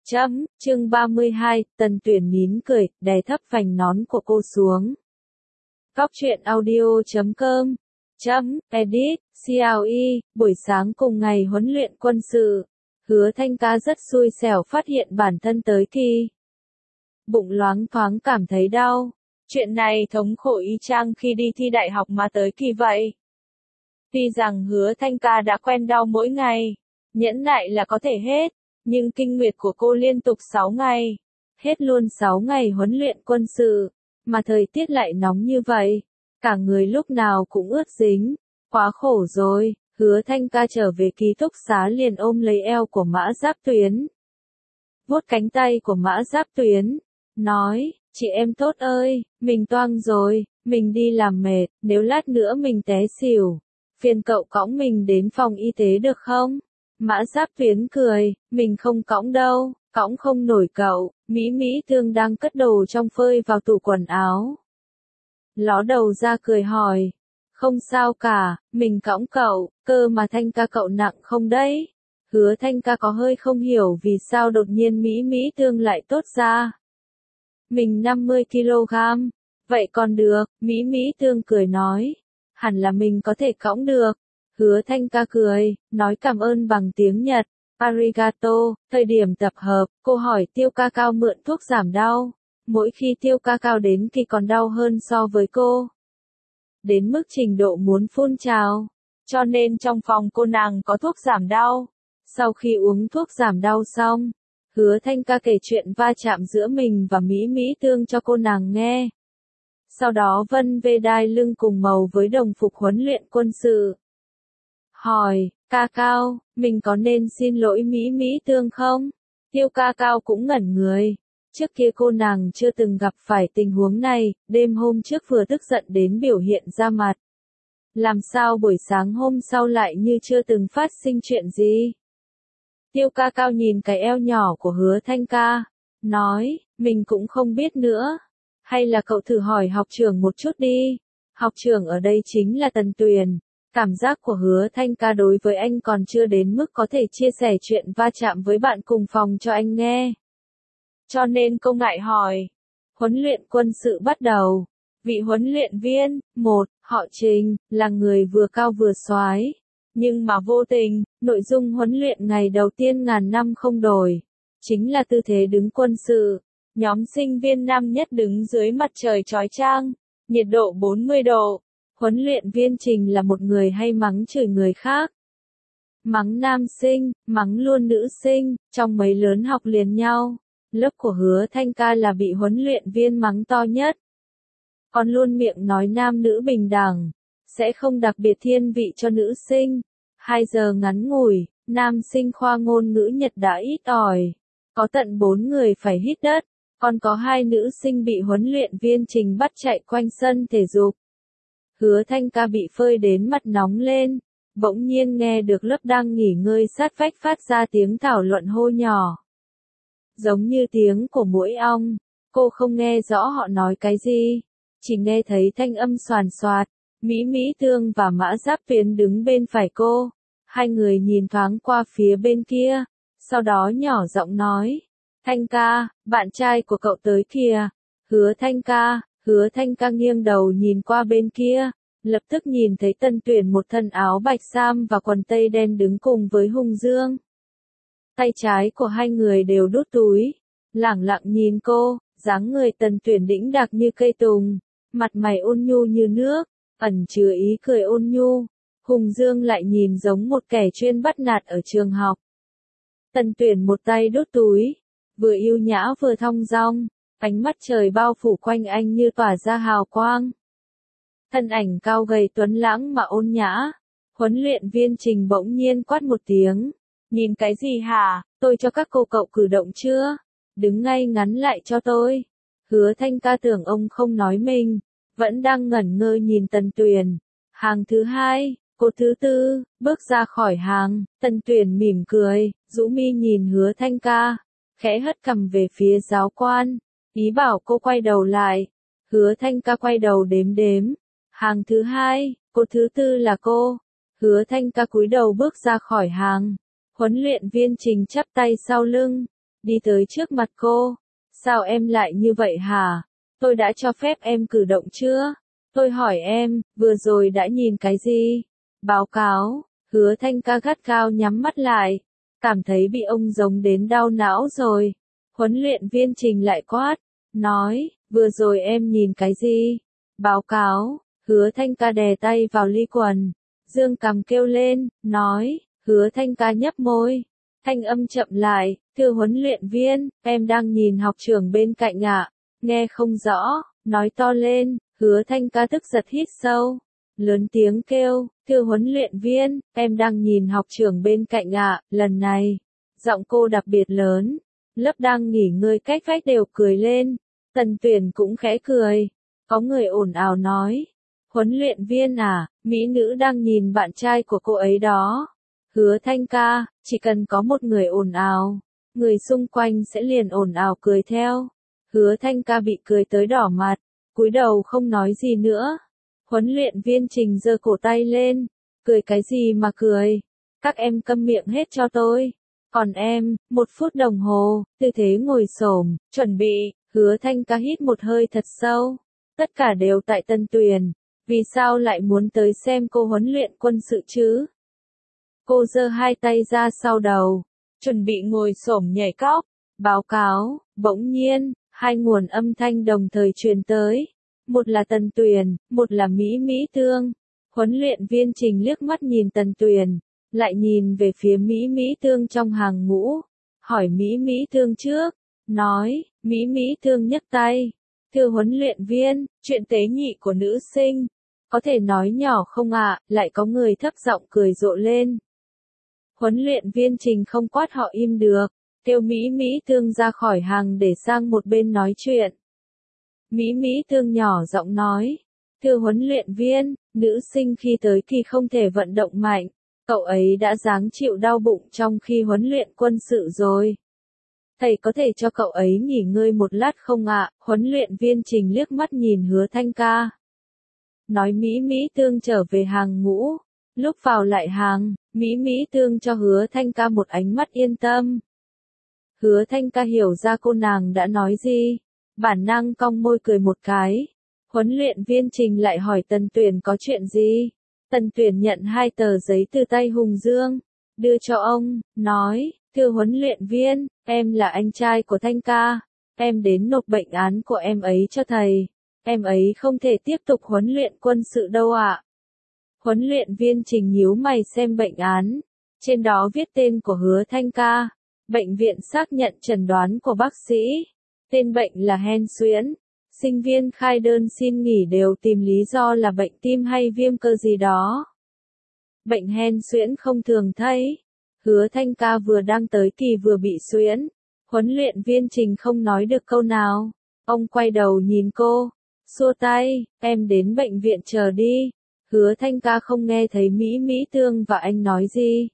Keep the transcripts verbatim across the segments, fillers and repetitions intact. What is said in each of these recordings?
Chấm, chương ba mươi hai, Tần Tuyển nín cười, đè thấp vành nón của cô xuống. Góc truyện audio chấm com. Chấm, edit, xê lờ e, buổi sáng cùng ngày huấn luyện quân sự. Hứa Thanh Ca rất xui xẻo phát hiện bản thân tới kỳ. Bụng loáng thoáng cảm thấy đau. Chuyện này thống khổ y chang khi đi thi đại học mà tới kỳ vậy. Tuy rằng Hứa Thanh Ca đã quen đau mỗi ngày, nhẫn nại là có thể hết, nhưng kinh nguyệt của cô liên tục sáu ngày. Hết luôn sáu ngày huấn luyện quân sự, mà thời tiết lại nóng như vậy. Cả người lúc nào cũng ướt dính, quá khổ rồi. Hứa Thanh Ca trở về ký túc xá liền ôm lấy eo của Mã Giáp Tuyến. Vuốt cánh tay của Mã Giáp Tuyến, nói, chị em tốt ơi, mình toang rồi, mình đi làm mệt, nếu lát nữa mình té xỉu, phiền cậu cõng mình đến phòng y tế được không? Mã Giáp Tuyến cười, mình không cõng đâu, cõng không nổi cậu. Mỹ Mỹ Tương đang cất đồ trong phơi vào tủ quần áo. Ló đầu ra cười hỏi, không sao cả, mình cõng cậu, cơ mà Thanh Ca cậu nặng không đấy? Hứa Thanh Ca có hơi không hiểu vì sao đột nhiên Mỹ Mỹ Tương lại tốt ra. Mình năm mươi ki lô gam, vậy còn được, Mỹ Mỹ Tương cười nói, hẳn là mình có thể cõng được. Hứa Thanh Ca cười, nói cảm ơn bằng tiếng Nhật, arigato. Thời điểm tập hợp, cô hỏi Tiêu Ca Cao mượn thuốc giảm đau. Mỗi khi Tiêu Ca Cao đến kỳ còn đau hơn so với cô. Đến mức trình độ muốn phun trào. Cho nên trong phòng cô nàng có thuốc giảm đau. Sau khi uống thuốc giảm đau xong, Hứa Thanh Ca kể chuyện va chạm giữa mình và Mỹ Mỹ Tương cho cô nàng nghe. Sau đó vân vê đai lưng cùng màu với đồng phục huấn luyện quân sự. Hỏi, Ca Cao, mình có nên xin lỗi Mỹ Mỹ Tương không? Tiêu Ca Cao cũng ngẩn người. Trước kia cô nàng chưa từng gặp phải tình huống này, đêm hôm trước vừa tức giận đến biểu hiện ra mặt. Làm sao buổi sáng hôm sau lại như chưa từng phát sinh chuyện gì? Tiêu Ca Cao nhìn cái eo nhỏ của Hứa Thanh Ca, nói, mình cũng không biết nữa. Hay là cậu thử hỏi học trưởng một chút đi. Học trưởng ở đây chính là Tần Tuyền. Cảm giác của Hứa Thanh Ca đối với anh còn chưa đến mức có thể chia sẻ chuyện va chạm với bạn cùng phòng cho anh nghe. Cho nên cô ngại hỏi. Huấn luyện quân sự bắt đầu. Vị huấn luyện viên, một, họ Trình, là người vừa cao vừa soái. Nhưng mà vô tình, nội dung huấn luyện ngày đầu tiên ngàn năm không đổi. Chính là tư thế đứng quân sự. Nhóm sinh viên năm nhất đứng dưới mặt trời chói chang, nhiệt độ bốn mươi độ. Huấn luyện viên Trình là một người hay mắng chửi người khác. Mắng nam sinh, mắng luôn nữ sinh, trong mấy lớn học liền nhau. Lớp của Hứa Thanh Ca là bị huấn luyện viên mắng to nhất. Còn luôn miệng nói nam nữ bình đẳng, sẽ không đặc biệt thiên vị cho nữ sinh. Hai giờ ngắn ngủi, nam sinh khoa ngôn ngữ Nhật đã ít ỏi. Có tận bốn người phải hít đất, còn có hai nữ sinh bị huấn luyện viên Trình bắt chạy quanh sân thể dục. Hứa Thanh Ca bị phơi đến mặt nóng lên, bỗng nhiên nghe được lớp đang nghỉ ngơi sát vách phát ra tiếng thảo luận hô nhỏ. Giống như tiếng của muỗi ong, cô không nghe rõ họ nói cái gì, chỉ nghe thấy thanh âm xoàn xoạt. Mỹ Mỹ Tương và Mã Giáp Tuyến đứng bên phải cô, hai người nhìn thoáng qua phía bên kia, sau đó nhỏ giọng nói, Thanh Ca, bạn trai của cậu tới kìa. Hứa Thanh Ca. Hứa Thanh Ca nghiêng đầu nhìn qua bên kia, lập tức nhìn thấy Tần Tuyển một thân áo bạch sam và quần tây đen đứng cùng với Hùng Dương. Tay trái của hai người đều đút túi, lẳng lặng nhìn cô, dáng người Tần Tuyển đĩnh đạc như cây tùng, mặt mày ôn nhu như nước, ẩn chứa ý cười ôn nhu. Hùng Dương lại nhìn giống một kẻ chuyên bắt nạt ở trường học. Tần Tuyển một tay đút túi, vừa yêu nhã vừa thong dong. Ánh mắt trời bao phủ quanh anh như tỏa ra hào quang. Thân ảnh cao gầy tuấn lãng mà ôn nhã. Huấn luyện viên Trình bỗng nhiên quát một tiếng. Nhìn cái gì hả, tôi cho các cô cậu cử động chưa? Đứng ngay ngắn lại cho tôi. Hứa Thanh Ca tưởng ông không nói mình, vẫn đang ngẩn ngơ nhìn Tần Tuyền. Hàng thứ hai, cô thứ tư, bước ra khỏi hàng. Tần Tuyền mỉm cười, rũ mi nhìn Hứa Thanh Ca, khẽ hất cằm về phía giáo quan. Ý bảo cô quay đầu lại. Hứa Thanh Ca quay đầu đếm đếm. Hàng thứ hai, cô thứ tư là cô. Hứa Thanh Ca cúi đầu bước ra khỏi hàng. Huấn luyện viên Trình chắp tay sau lưng, đi tới trước mặt cô. Sao em lại như vậy hả? Tôi đã cho phép em cử động chưa? Tôi hỏi em, vừa rồi đã nhìn cái gì? Báo cáo, Hứa Thanh Ca gắt gao nhắm mắt lại, cảm thấy bị ông giống đến đau não rồi. Huấn luyện viên Trình lại quát, nói, vừa rồi em nhìn cái gì? Báo cáo, Hứa Thanh Ca đè tay vào ly quần, dương cằm kêu lên, nói, Hứa Thanh Ca nhấp môi, thanh âm chậm lại, thưa huấn luyện viên, em đang nhìn học trưởng bên cạnh ạ, nghe không rõ, nói to lên. Hứa Thanh Ca tức giật hít sâu, lớn tiếng kêu, thưa huấn luyện viên, em đang nhìn học trưởng bên cạnh ạ, lần này, giọng cô đặc biệt lớn, lớp đang nghỉ ngơi cách vách đều cười lên, Tần Tuyển cũng khẽ cười, có người ồn ào nói, huấn luyện viên à, mỹ nữ đang nhìn bạn trai của cô ấy đó. Hứa Thanh Ca, chỉ cần có một người ồn ào, người xung quanh sẽ liền ồn ào cười theo. Hứa Thanh Ca bị cười tới đỏ mặt, cúi đầu không nói gì nữa. Huấn luyện viên Trình giơ cổ tay lên, cười cái gì mà cười, các em câm miệng hết cho tôi. Còn em, một phút đồng hồ, tư thế ngồi xổm, chuẩn bị. Hứa Thanh Ca hít một hơi thật sâu. Tất cả đều tại Tần Tuyền, vì sao lại muốn tới xem cô huấn luyện quân sự chứ? Cô giơ hai tay ra sau đầu, chuẩn bị ngồi xổm nhảy cóc. Báo cáo, bỗng nhiên, hai nguồn âm thanh đồng thời truyền tới. Một là Tần Tuyền, một là Mỹ Mỹ Tương. Huấn luyện viên Trình liếc mắt nhìn Tần Tuyền, lại nhìn về phía Mỹ Mỹ Tương trong hàng ngũ. Hỏi Mỹ Mỹ Tương trước, nói, Mỹ Mỹ Tương nhấc tay. Thưa huấn luyện viên, chuyện tế nhị của nữ sinh, có thể nói nhỏ không ạ? Lại có người thấp giọng cười rộ lên. Huấn luyện viên Trình không quát họ im được, kêu Mỹ Mỹ Tương ra khỏi hàng để sang một bên nói chuyện. Mỹ Mỹ Tương nhỏ giọng nói, thưa huấn luyện viên, nữ sinh khi tới kỳ không thể vận động mạnh, cậu ấy đã ráng chịu đau bụng trong khi huấn luyện quân sự rồi. Thầy có thể cho cậu ấy nghỉ ngơi một lát không ạ? Huấn luyện viên Trình liếc mắt nhìn Hứa Thanh Ca. Nói Mỹ Mỹ Tương trở về hàng ngũ, lúc vào lại hàng, Mỹ Mỹ Tương cho Hứa Thanh Ca một ánh mắt yên tâm. Hứa Thanh Ca hiểu ra cô nàng đã nói gì, bản năng cong môi cười một cái. Huấn luyện viên Trình lại hỏi Tần Tuyển có chuyện gì. Tần Tuyển nhận hai tờ giấy từ tay Hùng Dương, đưa cho ông, nói, thưa huấn luyện viên, em là anh trai của Thanh Ca, em đến nộp bệnh án của em ấy cho thầy, em ấy không thể tiếp tục huấn luyện quân sự đâu ạ. Huấn luyện viên Trình nhíu mày xem bệnh án, trên đó viết tên của Hứa Thanh Ca, bệnh viện xác nhận chẩn đoán của bác sĩ, tên bệnh là hen suyễn, sinh viên khai đơn xin nghỉ đều tìm lý do là bệnh tim hay viêm cơ gì đó. Bệnh hen suyễn không thường thấy. Hứa Thanh Ca vừa đang tới kỳ vừa bị suyễn. Huấn luyện viên Trình không nói được câu nào. Ông quay đầu nhìn cô, xua tay, em đến bệnh viện chờ đi. Hứa Thanh Ca không nghe thấy Mỹ Mỹ Tương và anh nói gì.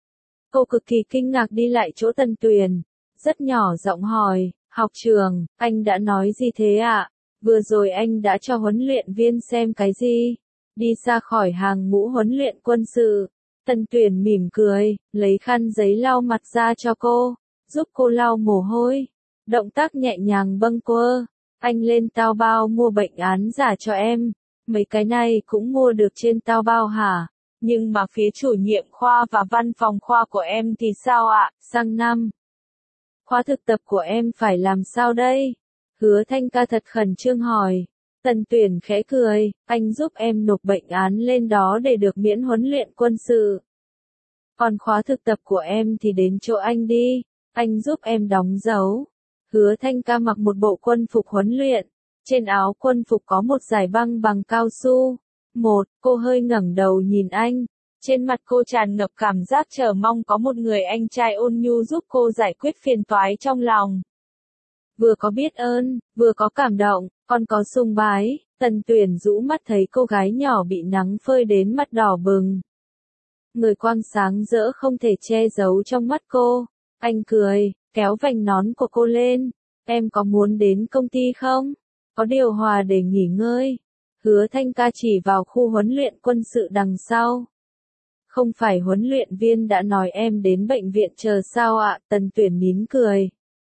Cô cực kỳ kinh ngạc đi lại chỗ Tần Tuyền, rất nhỏ giọng hỏi, học trưởng, anh đã nói gì thế ạ? Vừa rồi anh đã cho huấn luyện viên xem cái gì? Đi ra khỏi hàng ngũ huấn luyện quân sự. Tần Tuyển mỉm cười, lấy khăn giấy lau mặt ra cho cô, giúp cô lau mồ hôi. Động tác nhẹ nhàng bâng quơ. Anh lên Taobao mua bệnh án giả cho em. Mấy cái này cũng mua được trên Taobao hả? Nhưng mà phía chủ nhiệm khoa và văn phòng khoa của em thì sao ạ? Sang năm, khóa thực tập của em phải làm sao đây? Hứa Thanh Ca thật khẩn trương hỏi. Tần Tuyển khẽ cười, anh giúp em nộp bệnh án lên đó để được miễn huấn luyện quân sự. Còn khóa thực tập của em thì đến chỗ anh đi, anh giúp em đóng dấu. Hứa Thanh Ca mặc một bộ quân phục huấn luyện, trên áo quân phục có một dải băng bằng cao su. Một, cô hơi ngẩng đầu nhìn anh, trên mặt cô tràn ngập cảm giác chờ mong có một người anh trai ôn nhu giúp cô giải quyết phiền toái trong lòng. Vừa có biết ơn, vừa có cảm động, còn có sùng bái. Tần Tuyển rũ mắt thấy cô gái nhỏ bị nắng phơi đến mặt đỏ bừng. Người quang sáng rỡ không thể che giấu trong mắt cô. Anh cười, kéo vành nón của cô lên. Em có muốn đến công ty không? Có điều hòa để nghỉ ngơi. Hứa Thanh Ca chỉ vào khu huấn luyện quân sự đằng sau. Không phải huấn luyện viên đã nói em đến bệnh viện chờ sao ạ? Tần Tuyển mỉm cười.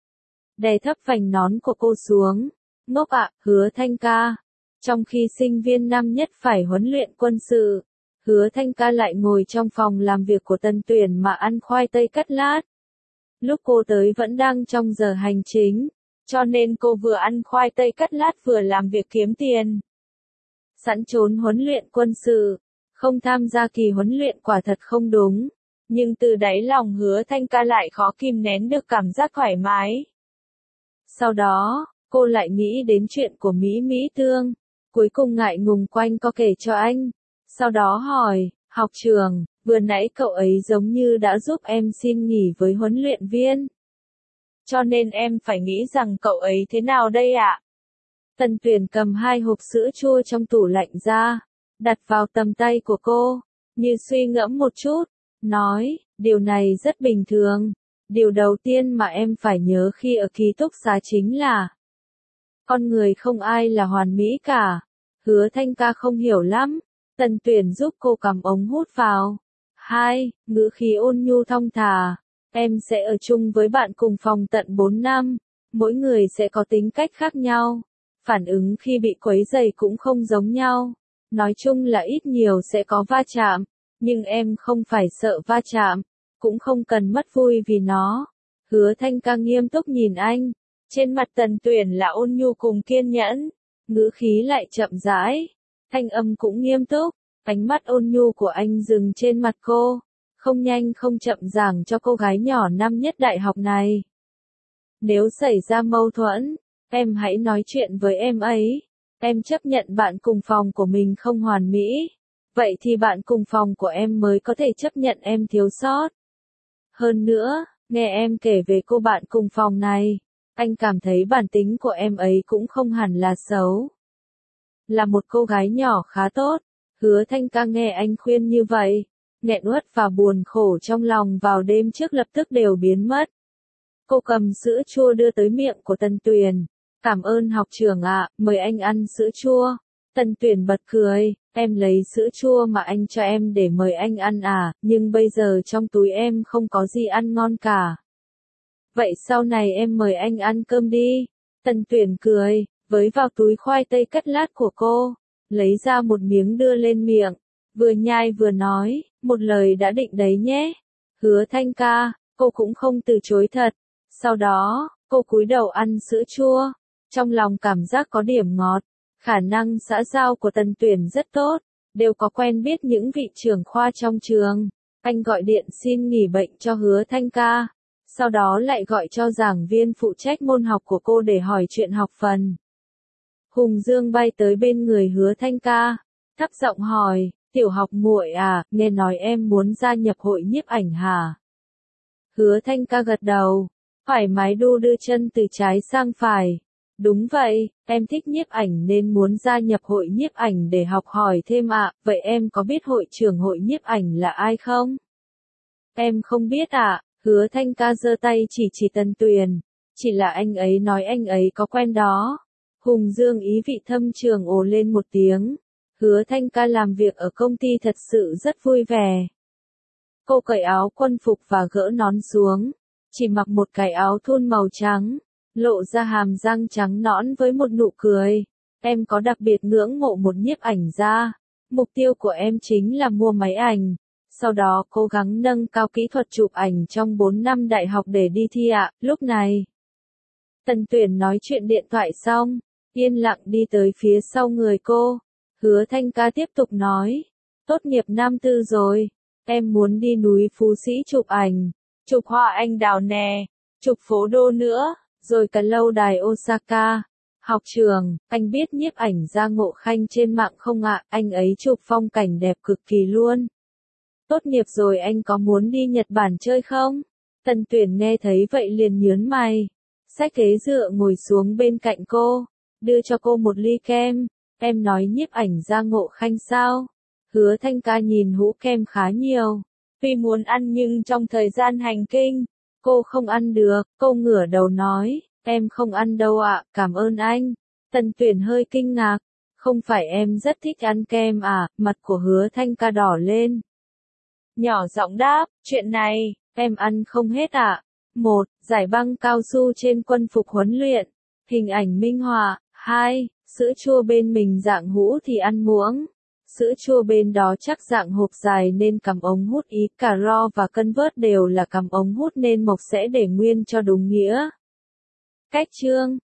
đè thấp vành nón của cô xuống. Ngốc ạ, Hứa Thanh ca. Trong khi sinh viên năm nhất phải huấn luyện quân sự, Hứa Thanh ca lại ngồi trong phòng làm việc của Tần Tuyển mà ăn khoai tây cắt lát. Lúc cô tới vẫn đang trong giờ hành chính, cho nên cô vừa ăn khoai tây cắt lát vừa làm việc kiếm tiền. Sẵn trốn huấn luyện quân sự, không tham gia kỳ huấn luyện quả thật không đúng, nhưng từ đáy lòng Hứa Thanh ca lại khó kìm nén được cảm giác thoải mái. Sau đó, cô lại nghĩ đến chuyện của Mỹ Mỹ Tương, cuối cùng ngại ngùng quanh co kể cho anh. Sau đó hỏi, học trưởng, vừa nãy cậu ấy giống như đã giúp em xin nghỉ với huấn luyện viên. Cho nên em phải nghĩ rằng cậu ấy thế nào đây ạ? Tần Tuyển cầm hai hộp sữa chua trong tủ lạnh ra, đặt vào tầm tay của cô, như suy ngẫm một chút, nói, điều này rất bình thường. Điều đầu tiên mà em phải nhớ khi ở ký túc xá chính là con người không ai là hoàn mỹ cả. Hứa Thanh ca không hiểu lắm. Tần Tuyển giúp cô cầm ống hút vào. Hai, ngữ khí ôn nhu thong thả. Em sẽ ở chung với bạn cùng phòng tận bốn năm. Mỗi người sẽ có tính cách khác nhau. Phản ứng khi bị quấy rầy cũng không giống nhau. Nói chung là ít nhiều sẽ có va chạm. Nhưng em không phải sợ va chạm. Cũng không cần mất vui vì nó. Hứa Thanh ca nghiêm túc nhìn anh. Trên mặt Tần Tuyển là ôn nhu cùng kiên nhẫn. Ngữ khí lại chậm rãi. Thanh âm cũng nghiêm túc. Ánh mắt ôn nhu của anh dừng trên mặt cô. Không nhanh không chậm giảng cho cô gái nhỏ năm nhất đại học này. Nếu xảy ra mâu thuẫn, em hãy nói chuyện với em ấy. Em chấp nhận bạn cùng phòng của mình không hoàn mỹ. Vậy thì bạn cùng phòng của em mới có thể chấp nhận em thiếu sót. Hơn nữa, nghe em kể về cô bạn cùng phòng này, anh cảm thấy bản tính của em ấy cũng không hẳn là xấu. Là một cô gái nhỏ khá tốt. Hứa Thanh ca nghe anh khuyên như vậy, nghẹn uất và buồn khổ trong lòng vào đêm trước lập tức đều biến mất. Cô cầm sữa chua đưa tới miệng của Tần Tuyển. Cảm ơn học trưởng ạ, mời anh ăn sữa chua. Tần Tuyển bật cười, em lấy sữa chua mà anh cho em để mời anh ăn à, nhưng bây giờ trong túi em không có gì ăn ngon cả. Vậy sau này em mời anh ăn cơm đi. Tần Tuyển cười, với vào túi khoai tây cắt lát của cô, lấy ra một miếng đưa lên miệng, vừa nhai vừa nói, một lời đã định đấy nhé. Hứa Thanh ca, cô cũng không từ chối thật. Sau đó, cô cúi đầu ăn sữa chua, trong lòng cảm giác có điểm ngọt. Khả năng xã giao của Tần Tuyển rất tốt, đều có quen biết những vị trưởng khoa trong trường. Anh gọi điện xin nghỉ bệnh cho Hứa Thanh ca, sau đó lại gọi cho giảng viên phụ trách môn học của cô để hỏi chuyện học phần. Hùng Dương bay tới bên người Hứa Thanh ca, thấp giọng hỏi, tiểu học muội à, nghe nói em muốn gia nhập hội nhiếp ảnh hả? Hứa Thanh ca gật đầu, thoải mái đu đưa chân từ trái sang phải. Đúng vậy, em thích nhiếp ảnh nên muốn gia nhập hội nhiếp ảnh để học hỏi thêm ạ, à. Vậy em có biết hội trưởng hội nhiếp ảnh là ai không? Em không biết ạ, à. Hứa Thanh ca giơ tay chỉ chỉ Tần Tuyển, chỉ là anh ấy nói anh ấy có quen đó. Hùng Dương ý vị thâm trường ồ lên một tiếng. Hứa Thanh ca làm việc ở công ty thật sự rất vui vẻ. Cô cởi áo quân phục và gỡ nón xuống, chỉ mặc một cái áo thun màu trắng, lộ ra hàm răng trắng nõn với một nụ cười. Em có đặc biệt ngưỡng mộ một nhiếp ảnh gia. Mục tiêu của em chính là mua máy ảnh, sau đó cố gắng nâng cao kỹ thuật chụp ảnh trong bốn năm đại học để đi thi ạ. Lúc này, Tần Tuyển nói chuyện điện thoại xong, yên lặng đi tới phía sau người cô. Hứa Thanh ca tiếp tục nói, tốt nghiệp năm tư rồi, em muốn đi núi Phú Sĩ chụp ảnh, chụp hoa anh đào nè, chụp phố đô nữa, rồi cả lâu đài Osaka. Học trường, anh biết nhiếp ảnh gia Ngộ Khanh trên mạng không ạ, anh ấy chụp phong cảnh đẹp cực kỳ luôn. Tốt nghiệp rồi anh có muốn đi Nhật Bản chơi không? Tần Tuyển nghe thấy vậy liền nhớn mày, xách ghế dựa ngồi xuống bên cạnh cô, đưa cho cô một ly kem. Em nói nhiếp ảnh gia Ngộ Khanh sao? Hứa Thanh ca nhìn hũ kem khá nhiều, tuy muốn ăn nhưng trong thời gian hành kinh, cô không ăn được. Cô ngửa đầu nói, em không ăn đâu ạ, cảm ơn anh. Tần Tuyển hơi kinh ngạc, không phải em rất thích ăn kem à? Mặt của Hứa Thanh ca đỏ lên, nhỏ giọng đáp, chuyện này, em ăn không hết ạ. Một, Giải băng cao su trên quân phục huấn luyện. Hình ảnh minh họa. hai. Sữa chua bên mình dạng hũ thì ăn muỗng. Sữa chua bên đó chắc dạng hộp dài nên cắm ống hút, ý cả ro và cân vớt đều là cắm ống hút nên mộc sẽ để nguyên cho đúng nghĩa. Cách chương